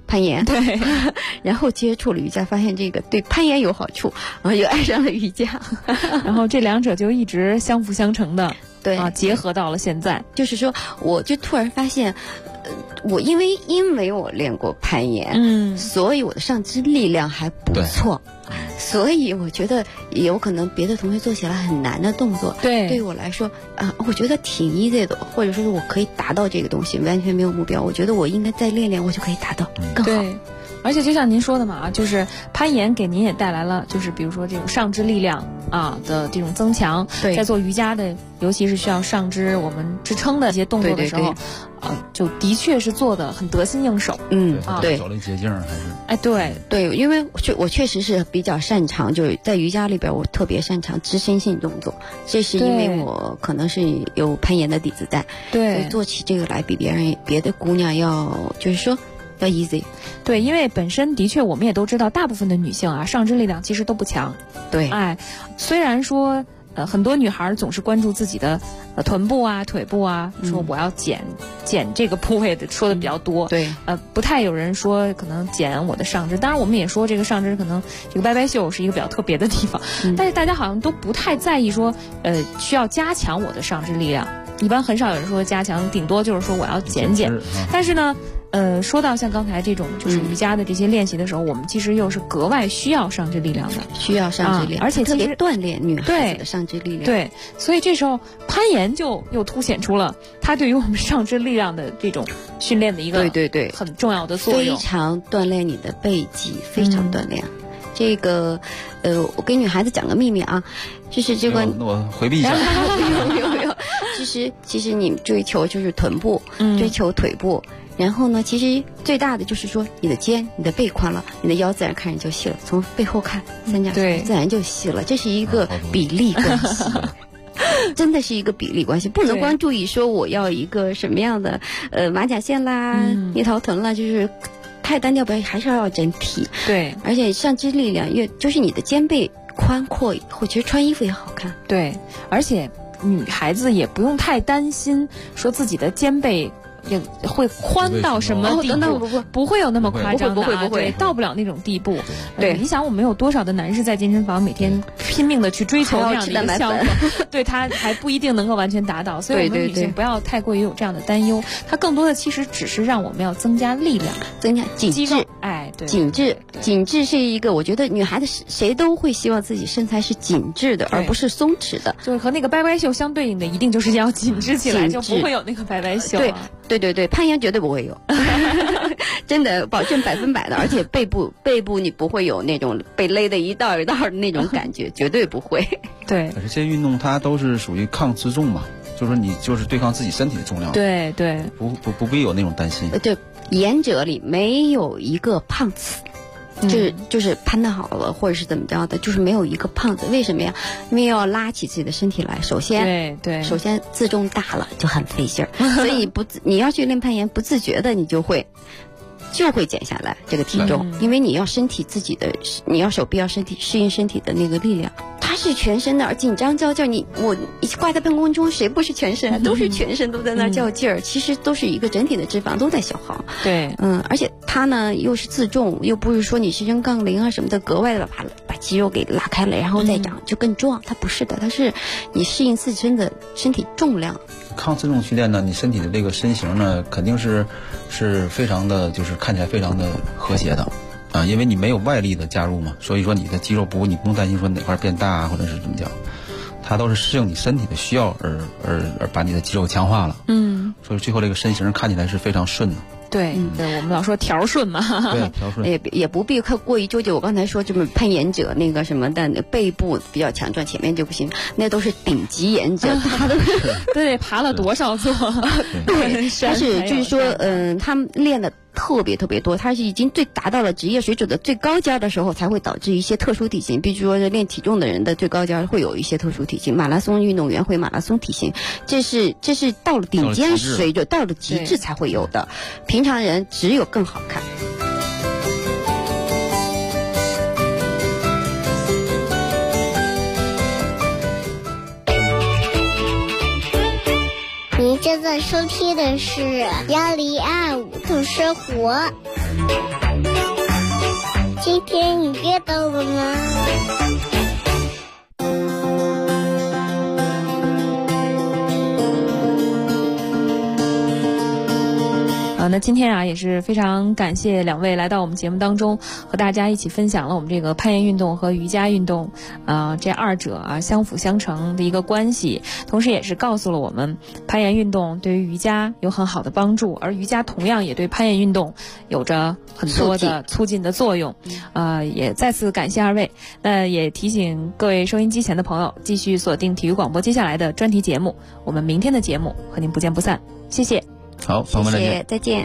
攀岩， 对， 然后接触了瑜伽，发现这个对攀岩有好处，然后又爱上了瑜伽， 然后这两者就一直相辅相成的， 对啊，结合到了现在。 就是说，我就突然发现，我因为我练过攀岩，所以我的上肢力量还不错。所以我觉得有可能别的同学做起来很难的动作，对我来说我觉得挺 easy 的，或者说是我可以达到这个东西，完全没有目标，我觉得我应该再练练，我就可以达到更好。 对，而且就像您说的嘛，就是攀岩给您也带来了，就是比如说这种上肢力量的这种增强。 对， 在做瑜伽的，尤其是需要上肢我们支撑的一些动作的时候，就的确是做的很得心应手。 对， 找了捷径还是。 对，因为我确实是比较擅长，就是在瑜伽里边我特别擅长支撑性动作，这是因为我可能是有攀岩的底子在， 对， 所以做起这个来比别的姑娘要就是说要 easy。 对，因为本身的确我们也都知道，大部分的女性上肢力量其实都不强。 对， 虽然说很多女孩总是关注自己的臀部啊、腿部啊，说我要减这个部位的，说的比较多。 对， 不太有人说可能减我的上肢。当然，我们也说这个上肢可能这个拜拜袖是一个比较特别的地方，但是大家好像都不太在意说需要加强我的上肢力量。一般很少有人说加强，顶多就是说我要减。但是呢，说到像刚才这种就是瑜伽的这些练习的时候，我们其实又是格外需要上肢力量的， 需要上肢力量， 而且特别锻炼女孩子的上肢力量。 对，所以这时候攀岩就又凸显出了它对于我们上肢力量的这种训练的一个对很重要的作用， 非常锻炼你的背肌，非常锻炼。这个我给女孩子讲个秘密啊，就是这个我回避一下。 有，其实你追求就是臀部，追求腿部，然后呢，其实最大的就是说你的肩、你的背宽了，你的腰自然看着就细了。从背后看，三角形自然就细了，这是一个比例关系。真的是一个比例关系，不能光注意说我要一个什么样的马甲线啦、蜜桃臀啦，就是太单调，还是要整体。 对， 而且上肢力量，就是你的肩背宽阔以后，其实穿衣服也好看。 对，而且女孩子也不用太担心说自己的肩背也会宽到什么地步，不会有那么夸张的， 不会， 到不了那种地步。 对， 你想我们有多少的男士在健身房每天拼命的去追求这样的一个效果，对他还不一定能够完全达到。所以我们女性不要太过于有这样的担忧，它更多的其实只是让我们要增加力量， 增加紧致。 对， 紧致是一个，我觉得女孩子谁都会希望自己身材是紧致的，而不是松弛的。 就是和那个拜拜袖相对应的，一定就是要紧致起来，就不会有那个拜拜袖。 对，攀岩绝对不会有，真的保证100%的，而且背部你不会有那种被勒的一道一道的那种感觉，绝对不会。 对， 这些运动它都是属于抗自重嘛，就是说你就是对抗自己身体的重量。 对， 不必有那种担心。 对，岩者里没有一个胖子。就是攀得好了，或者是怎么着的，就是没有一个胖子。为什么呀？因为要拉起自己的身体来，首先自重大了就很费劲儿，所以你要去练攀岩，不自觉的你就会减下来这个体重，因为你要你要手臂要适应身体的那个力量。它是全身的，而紧张较劲儿。我挂在半空中，谁不是全身啊？都是全身都在那较劲儿。其实都是一个整体的脂肪都在消耗。 对， 而且它呢又是自重，又不是说你是扔杠铃啊什么的，格外的把肌肉给拉开了，然后再长就更壮。它不是的，它是你适应自身的身体重量。 抗自重训练呢，你身体的这个身形呢，肯定是非常的，就是看起来非常的和谐的。因为你没有外力的加入嘛，所以说你的肌肉你不用担心说哪块变大啊，或者是怎么讲，它都是适应你身体的需要而把你的肌肉强化了。所以最后这个身形看起来是非常顺的。 对，我们老说条顺嘛， 对，条顺也不必过于纠结。我刚才说这么攀岩者那个什么的背部比较强壮，前面就不行，那都是顶级岩者，他都对爬了多少座？ 对，他是就是说，他们练的特别多，他是已经达到了职业水准的最高尖的时候，才会导致一些特殊体型。比如说练体重的人的最高尖会有一些特殊体型，马拉松运动员会马拉松体型，这是到了顶尖水准，到了极致才会有的。平常人只有更好看。 您正在收听的是1025度生活。 今天你阅到了吗？ 那今天啊也是非常感谢两位来到我们节目当中，和大家一起分享了我们这个攀岩运动和瑜伽运动这二者啊相辅相成的一个关系，同时也是告诉了我们攀岩运动对于瑜伽有很好的帮助，而瑜伽同样也对攀岩运动有着很多的促进的作用。也再次感谢二位。那也提醒各位收音机前的朋友继续锁定体育广播接下来的专题节目，我们明天的节目和您不见不散。谢谢。 好，朋友们再见。 再见。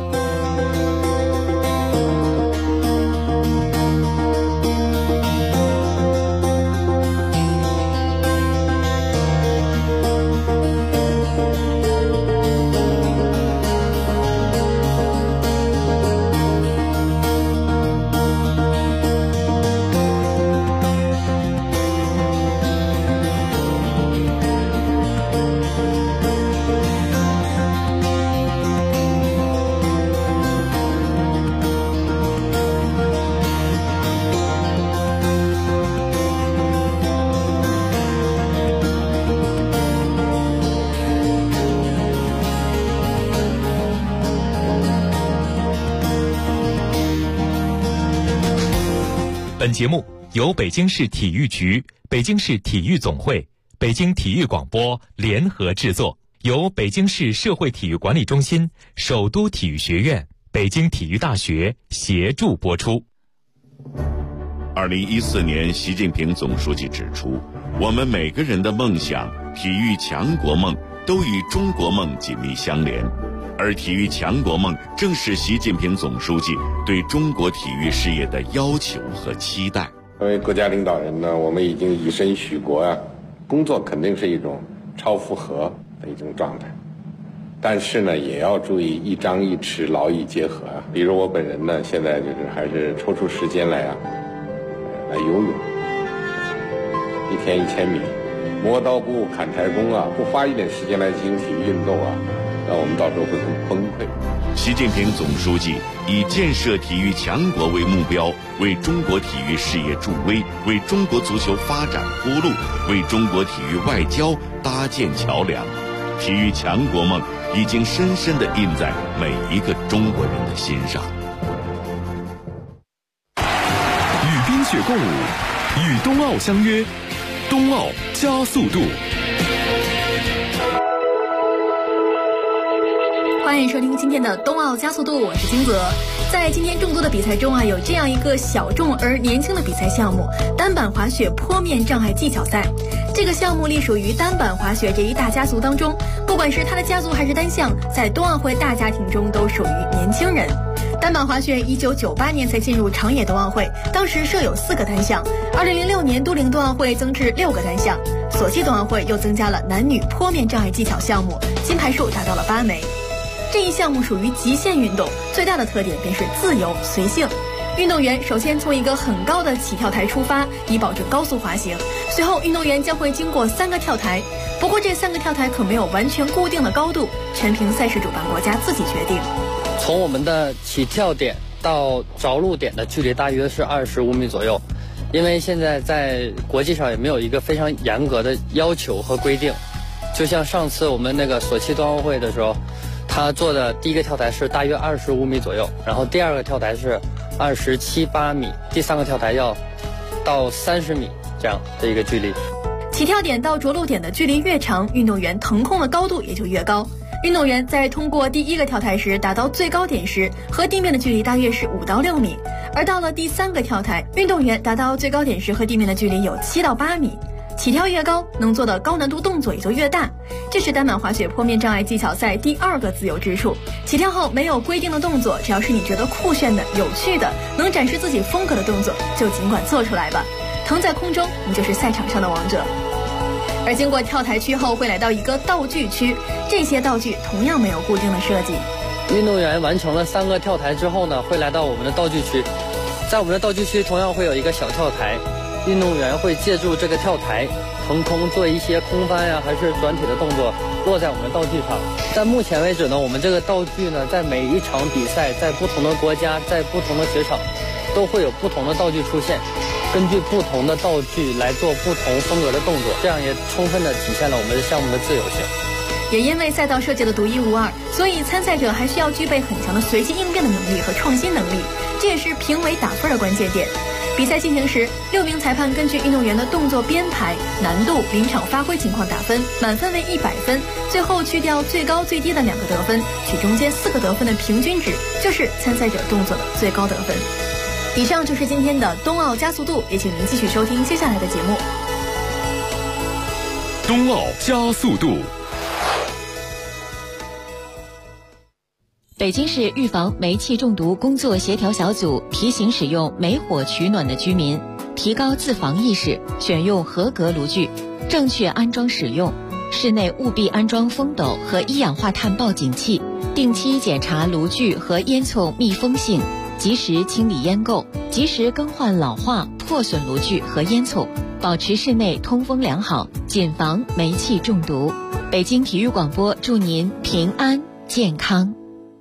本节目由北京市体育局、北京市体育总会、北京体育广播联合制作，由北京市社会体育管理中心、首都体育学院、北京体育大学协助播出。 2014年，习近平总书记指出，我们每个人的梦想、体育强国梦都与中国梦紧密相连。而体育强国梦正是习近平总书记对中国体育事业的要求和期待。 作为国家领导人呢，我们已经以身许国啊，工作肯定是一种超负荷的一种状态，但是呢，也要注意一张一弛，劳逸结合啊。比如我本人呢，现在就是还是抽出时间来游泳，1天1000米，磨刀不误砍柴工啊，不花一点时间来进行体育运动啊，那我们到时候会很崩溃。 习近平总书记以建设体育强国为目标，为中国体育事业助威，为中国足球发展铺路，为中国体育外交搭建桥梁。体育强国梦已经深深地印在每一个中国人的心上。 与冰雪共舞，与冬奥相约，冬奥加速度。 欢迎收听今天的冬奥加速度，我是金泽。在今天众多的比赛中啊，有这样一个小众而年轻的比赛项目——单板滑雪坡面障碍技巧赛。这个项目隶属于单板滑雪这一大家族当中，不管是它的家族还是单项，在冬奥会大家庭中都属于年轻人。单板滑雪1998年才进入长野冬奥会，当时设有4个单项。2006年都灵冬奥会增至6个单项，索契冬奥会又增加了男女坡面障碍技巧项目，金牌数达到了8枚。这一项目属于极限运动，最大的特点便是自由随性。运动员首先从一个很高的起跳台出发，以保证高速滑行。随后，运动员将会经过3个跳台，不过这3个跳台可没有完全固定的高度，全凭赛事主办国家自己决定。 从我们的起跳点到着陆点的距离大约是25米左右，因为现在在国际上也没有一个非常严格的要求和规定。就像上次我们那个索契冬奥会的时候，他做的第一个跳台是大约25米左右，然后第2个跳台是27、8米，第3个跳台要到30米这样的一个距离。 起跳点到着陆点的距离越长，运动员腾空的高度也就越高。运动员在通过第1个跳台时达到最高点时，和地面的距离大约是5到6米，而到了第3个跳台，运动员达到最高点时和地面的距离有7到8米。起跳越高，能做的高难度动作也就越大，这是单板滑雪坡面障碍技巧赛第2个自由之处。起跳后没有规定的动作，只要是你觉得酷炫的、有趣的、能展示自己风格的动作，就尽管做出来吧。腾在空中，你就是赛场上的王者。而经过跳台区后，会来到一个道具区，这些道具同样没有固定的设计。 运动员完成了3个跳台之后呢，会来到我们的道具区，在我们的道具区同样会有一个小跳台。运动员会借助这个跳台腾空做一些空翻呀，还是转体的动作，落在我们的道具上。在目前为止呢，我们这个道具呢，在每一场比赛，在不同的国家，在不同的雪场， 都会有不同的道具出现，根据不同的道具来做不同风格的动作，这样也充分的体现了我们的项目的自由性。 也因为赛道设计的独一无二，所以参赛者还需要具备很强的随机应变的能力和创新能力，这也是评委打分的关键点。比赛进行时，6名裁判根据运动员的动作编排、难度、临场发挥情况打分，满分为100分，最后去掉最高最低的2个得分，取中间4个得分的平均值，就是参赛者动作的最高得分。以上就是今天的冬奥加速度，也请您继续收听接下来的节目。 冬奥加速度。 北京市预防煤气中毒工作协调小组提醒使用煤火取暖的居民提高自防意识，选用合格炉具，正确安装使用。室内务必安装风斗和一氧化碳报警器，定期检查炉具和烟囱密封性，及时清理烟垢，及时更换老化破损炉具和烟囱，保持室内通风良好，谨防煤气中毒。北京体育广播祝您平安健康。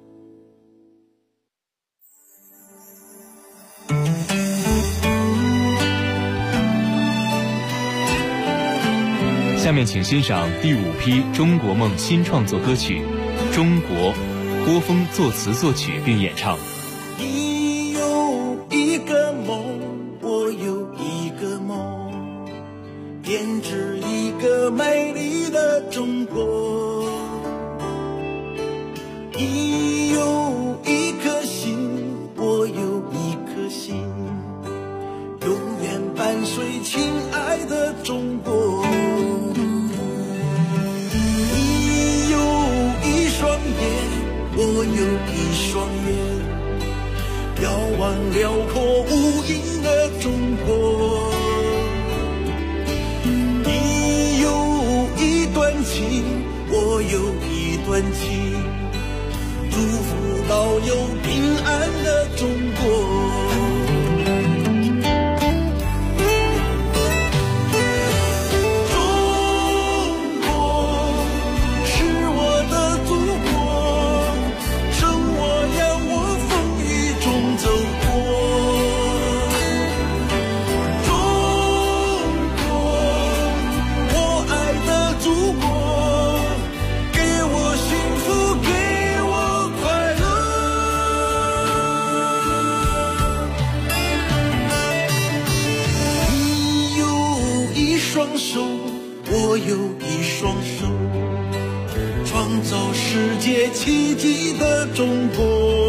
下面请欣赏第5批中国梦新创作歌曲《中国》，郭峰作词作曲并演唱。 你有一个梦，我有一个梦，编织一个美丽的中国。你有一颗心，我有一颗心，永远伴随亲爱的中国。你有一双眼，我有一双眼，遥望辽阔无垠的中国。你有一段情，我有一段情，祝福到有平安的中国。我有一双手，创造世界奇迹的中国。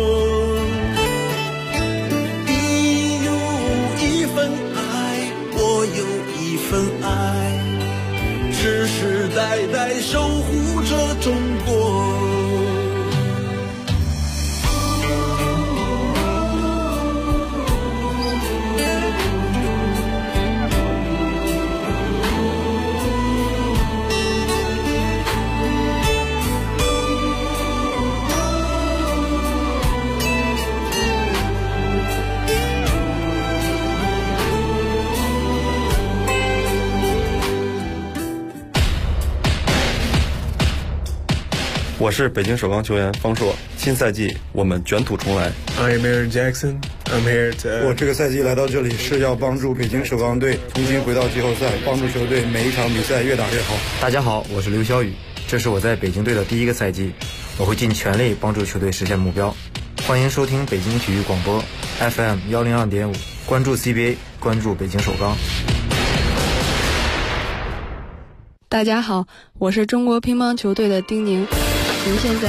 你有一份爱，我有一份爱，世世代代守护着中国。 我是北京首钢球员方硕，新赛季我们卷土重来。 I'm Aaron Jackson. I'm here to. 我这个赛季来到这里是要帮助北京首钢队重新回到季后赛，帮助球队每一场比赛越打越好。 大家好，我是刘晓宇，这是我在北京队的第一个赛季，我会尽全力帮助球队实现目标。欢迎收听北京体育广播 FM 102.5，关注 CBA， 关注北京首钢。 大家好，我是中国乒乓球队的丁宁，您现在